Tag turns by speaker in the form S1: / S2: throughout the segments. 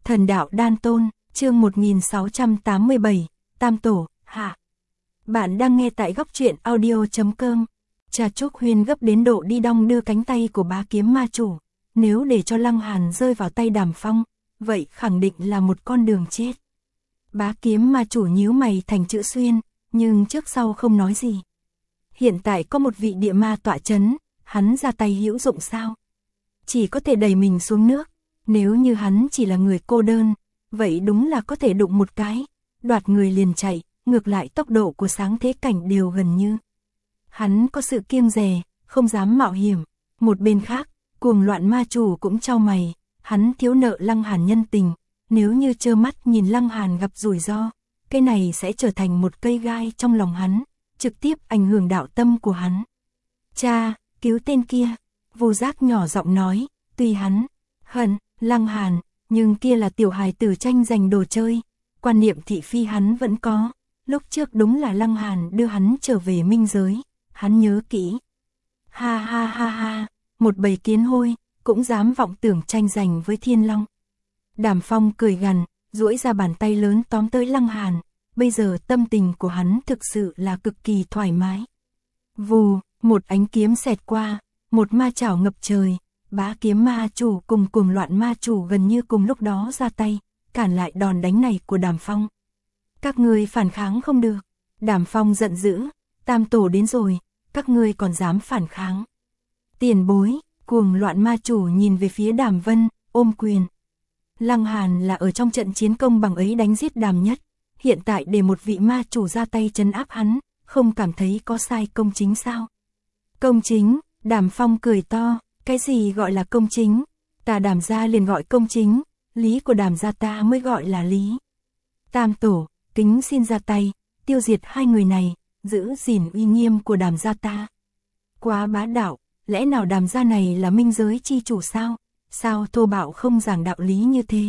S1: Thần đạo đan tôn, chương 1687, Tam Tổ, hạ. Bạn đang nghe tại góc truyện audio.com. Trà Trúc Huyên gấp đến độ đi đong đưa cánh tay của bá kiếm ma chủ. Nếu để cho Lăng Hàn rơi vào tay Đàm Phong, vậy khẳng định là một con đường chết. Bá kiếm ma chủ nhíu mày thành chữ xuyên, nhưng trước sau không nói gì. Hiện tại có một vị địa ma tọa chấn, hắn ra tay hữu dụng sao? Chỉ có thể đẩy mình xuống nước. Nếu như hắn chỉ là người cô đơn, vậy đúng là có thể đụng một cái, đoạt người liền chạy, ngược lại tốc độ của sáng thế cảnh đều gần như. Hắn có sự kiêng dè, không dám mạo hiểm. Một bên khác, cuồng loạn ma chủ cũng chau mày, hắn thiếu nợ Lăng Hàn nhân tình, nếu như trơ mắt nhìn Lăng Hàn gặp rủi ro, cái này sẽ trở thành một cây gai trong lòng hắn, trực tiếp ảnh hưởng đạo tâm của hắn. Cha, cứu tên kia, Vô Giác nhỏ giọng nói, tuy hắn hận Lăng Hàn, nhưng kia là tiểu hài tử tranh giành đồ chơi, quan niệm thị phi hắn vẫn có, lúc trước đúng là Lăng Hàn đưa hắn trở về minh giới, hắn nhớ kỹ. Ha ha ha ha, một bầy kiến hôi, cũng dám vọng tưởng tranh giành với Thiên Long. Đàm Phong cười gằn, duỗi ra bàn tay lớn tóm tới Lăng Hàn, bây giờ tâm tình của hắn thực sự là cực kỳ thoải mái. Vù, một ánh kiếm xẹt qua, một ma chảo ngập trời. Bá kiếm ma chủ cùng cuồng loạn ma chủ gần như cùng lúc đó ra tay, cản lại đòn đánh này của Đàm Phong. Các ngươi phản kháng không được. Đàm Phong giận dữ, Tam Tổ đến rồi, các ngươi còn dám phản kháng. Tiền bối, cuồng loạn ma chủ nhìn về phía Đàm Vân, ôm quyền. Lăng Hàn là ở trong trận chiến công bằng ấy đánh giết Đàm Nhất, hiện tại để một vị ma chủ ra tay trấn áp hắn, không cảm thấy có sai công chính sao? Công chính, Đàm Phong cười to. Cái gì gọi là công chính? Ta Đàm gia liền gọi công chính, lý của Đàm gia ta mới gọi là lý. Tam Tổ, kính xin ra tay, tiêu diệt hai người này, giữ gìn uy nghiêm của Đàm gia ta. Quá bá đạo, lẽ nào Đàm gia này là minh giới chi chủ sao? Sao thô bạo không giảng đạo lý như thế?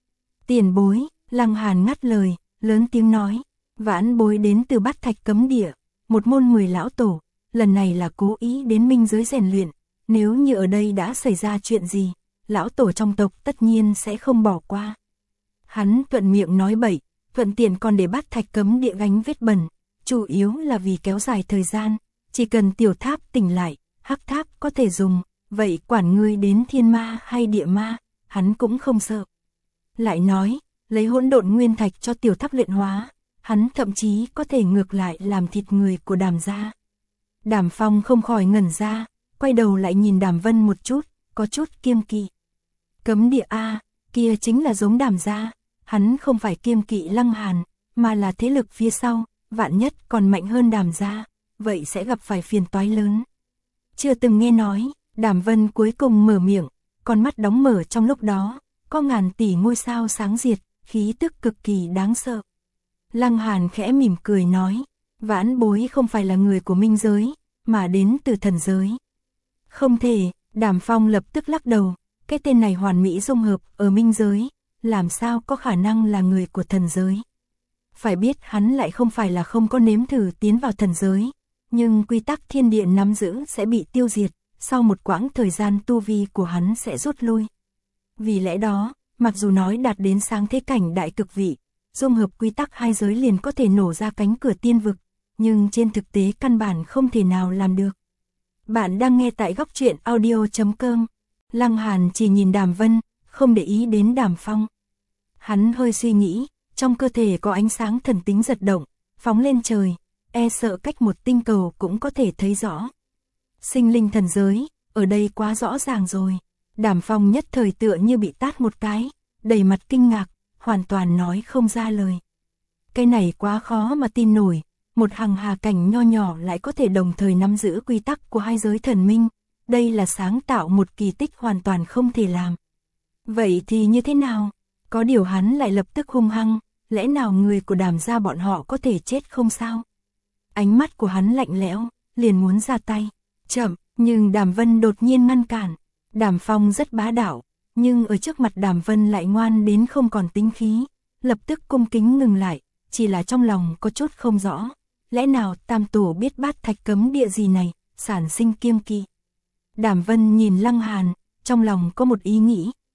S1: Tiền bối, Lăng Hàn ngắt lời, lớn tiếng nói, vãn bối đến từ Bát Thạch Cấm Địa, một môn 10 lão tổ, lần này là cố ý đến minh giới rèn luyện. Nếu như ở đây đã xảy ra chuyện gì, lão tổ trong tộc tất nhiên sẽ không bỏ qua. Hắn thuận miệng nói bậy, thuận tiện còn để Bát Thạch Cấm Địa gánh vết bẩn, chủ yếu là vì kéo dài thời gian, chỉ cần tiểu tháp tỉnh lại, hắc tháp có thể dùng, vậy quản ngươi đến thiên ma hay địa ma, hắn cũng không sợ. Lại nói, lấy hỗn độn nguyên thạch cho tiểu tháp luyện hóa, hắn thậm chí có thể ngược lại làm thịt người của Đàm gia. Đàm Phong không khỏi ngẩn ra, quay đầu lại nhìn Đàm Vân một chút, có chút kiêng kỵ. Cấm địa A, kia chính là giống Đàm gia, hắn không phải kiêng kỵ Lăng Hàn, mà là thế lực phía sau, vạn nhất còn mạnh hơn Đàm gia, vậy sẽ gặp phải phiền toái lớn. Chưa từng nghe nói, Đàm Vân cuối cùng mở miệng, con mắt đóng mở trong lúc đó, có ngàn tỷ ngôi sao sáng diệt, khí tức cực kỳ đáng sợ. Lăng Hàn khẽ mỉm cười nói, vãn bối không phải là người của minh giới, mà đến từ thần giới. Không thể, Đàm Phong lập tức lắc đầu, cái tên này hoàn mỹ dung hợp ở minh giới, làm sao có khả năng là người của thần giới. Phải biết hắn lại không phải là không có nếm thử tiến vào thần giới, nhưng quy tắc thiên địa nắm giữ sẽ bị tiêu diệt, sau một quãng thời gian tu vi của hắn sẽ rút lui. Vì lẽ đó, mặc dù nói đạt đến sáng thế cảnh đại cực vị, dung hợp quy tắc hai giới liền có thể nổ ra cánh cửa tiên vực, nhưng trên thực tế căn bản không thể nào làm được. Bạn đang nghe tại góc truyện audio.com. Lăng Hàn chỉ nhìn Đàm Vân, không để ý đến Đàm Phong. Hắn hơi suy nghĩ, trong cơ thể có ánh sáng thần tính giật động, phóng lên trời, e sợ cách một tinh cầu cũng có thể thấy rõ. Sinh linh thần giới, ở đây quá rõ ràng rồi. Đàm Phong nhất thời tựa như bị tát một cái, đầy mặt kinh ngạc, hoàn toàn nói không ra lời. Cái này quá khó mà tin nổi. Một hằng hà cảnh nho nhỏ lại có thể đồng thời nắm giữ quy tắc của hai giới thần minh, đây là sáng tạo một kỳ tích hoàn toàn không thể làm. Vậy thì như thế nào? Có điều hắn lại lập tức hung hăng, lẽ nào người của Đàm gia bọn họ có thể chết không sao? Ánh mắt của hắn lạnh lẽo, liền muốn ra tay. Chậm, nhưng Đàm Vân đột nhiên ngăn cản. Đàm Phong rất bá đạo, nhưng ở trước mặt Đàm Vân lại ngoan đến không còn tính khí, lập tức cung kính ngừng lại, chỉ là trong lòng có chút không rõ. Lẽ nào Tam Tổ biết Bát Thạch Cấm Địa gì này, sản sinh kiêng kỵ. Đàm Vân nhìn Lăng Hàn, trong lòng có một ý nghĩ.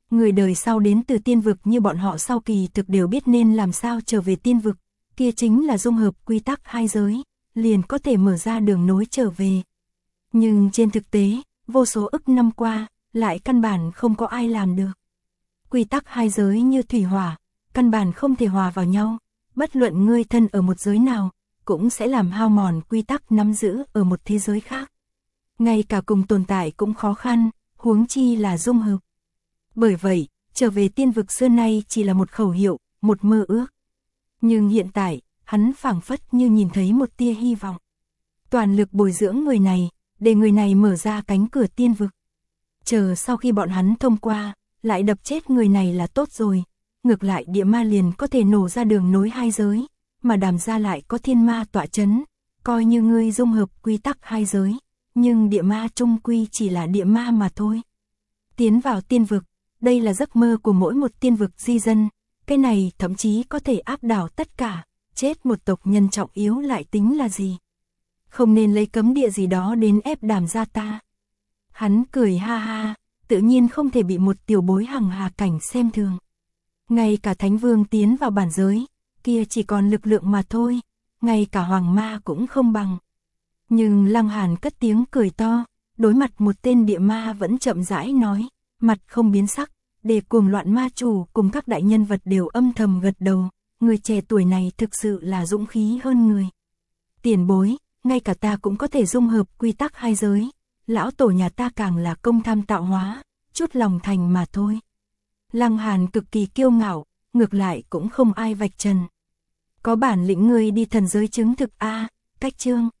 S1: Người đời sau đến từ tiên vực như bọn họ sau kỳ thực đều biết nên làm sao trở về tiên vực, kia chính là dung hợp quy tắc hai giới, liền có thể mở ra đường nối trở về. Nhưng trên thực tế, vô số ức năm qua, lại căn bản không có ai làm được. Quy tắc hai giới như thủy hỏa, căn bản không thể hòa vào nhau, bất luận ngươi thân ở một giới nào, cũng sẽ làm hao mòn quy tắc nắm giữ ở một thế giới khác. Ngay cả cùng tồn tại cũng khó khăn, huống chi là dung hợp. Bởi vậy, trở về tiên vực xưa nay chỉ là một khẩu hiệu, một mơ ước. Nhưng hiện tại, hắn phảng phất như nhìn thấy một tia hy vọng. Toàn lực bồi dưỡng người này, để người này mở ra cánh cửa tiên vực. Chờ sau khi bọn hắn thông qua, lại đập chết người này là tốt rồi. Ngược lại địa ma liền có thể nổ ra đường nối hai giới, mà Đàm gia lại có thiên ma tọa chấn, coi như ngươi dung hợp quy tắc hai giới, nhưng địa ma trung quy chỉ là địa ma mà thôi. Tiến vào tiên vực, đây là giấc mơ của mỗi một tiên vực di dân, cái này thậm chí có thể áp đảo tất cả, chết một tộc nhân trọng yếu lại tính là gì? Không nên lấy cấm địa gì đó đến ép Đàm gia ta. Hắn cười ha ha, tự nhiên không thể bị một tiểu bối hằng hà cảnh xem thường. Ngay cả Thánh Vương tiến vào bản giới, kia chỉ còn lực lượng mà thôi, ngay cả Hoàng Ma cũng không bằng. Nhưng Lăng Hàn cất tiếng cười to, đối mặt một tên địa ma vẫn chậm rãi nói, mặt không biến sắc, để cuồng loạn ma chủ cùng các đại nhân vật đều âm thầm gật đầu, người trẻ tuổi này thực sự là dũng khí hơn người. Tiền bối, ngay cả ta cũng có thể dung hợp quy tắc hai giới, lão tổ nhà ta càng là công tham tạo hóa, chút lòng thành mà thôi. Lăng Hàn cực kỳ kiêu ngạo, ngược lại cũng không ai vạch trần. Có bản lĩnh ngươi đi thần giới chứng thực a, cách chương.